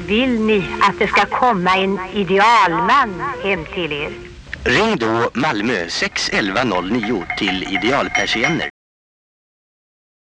Vill ni att det ska komma en idealman hem till er? Ring då Malmö 61109 till Idealpersienner.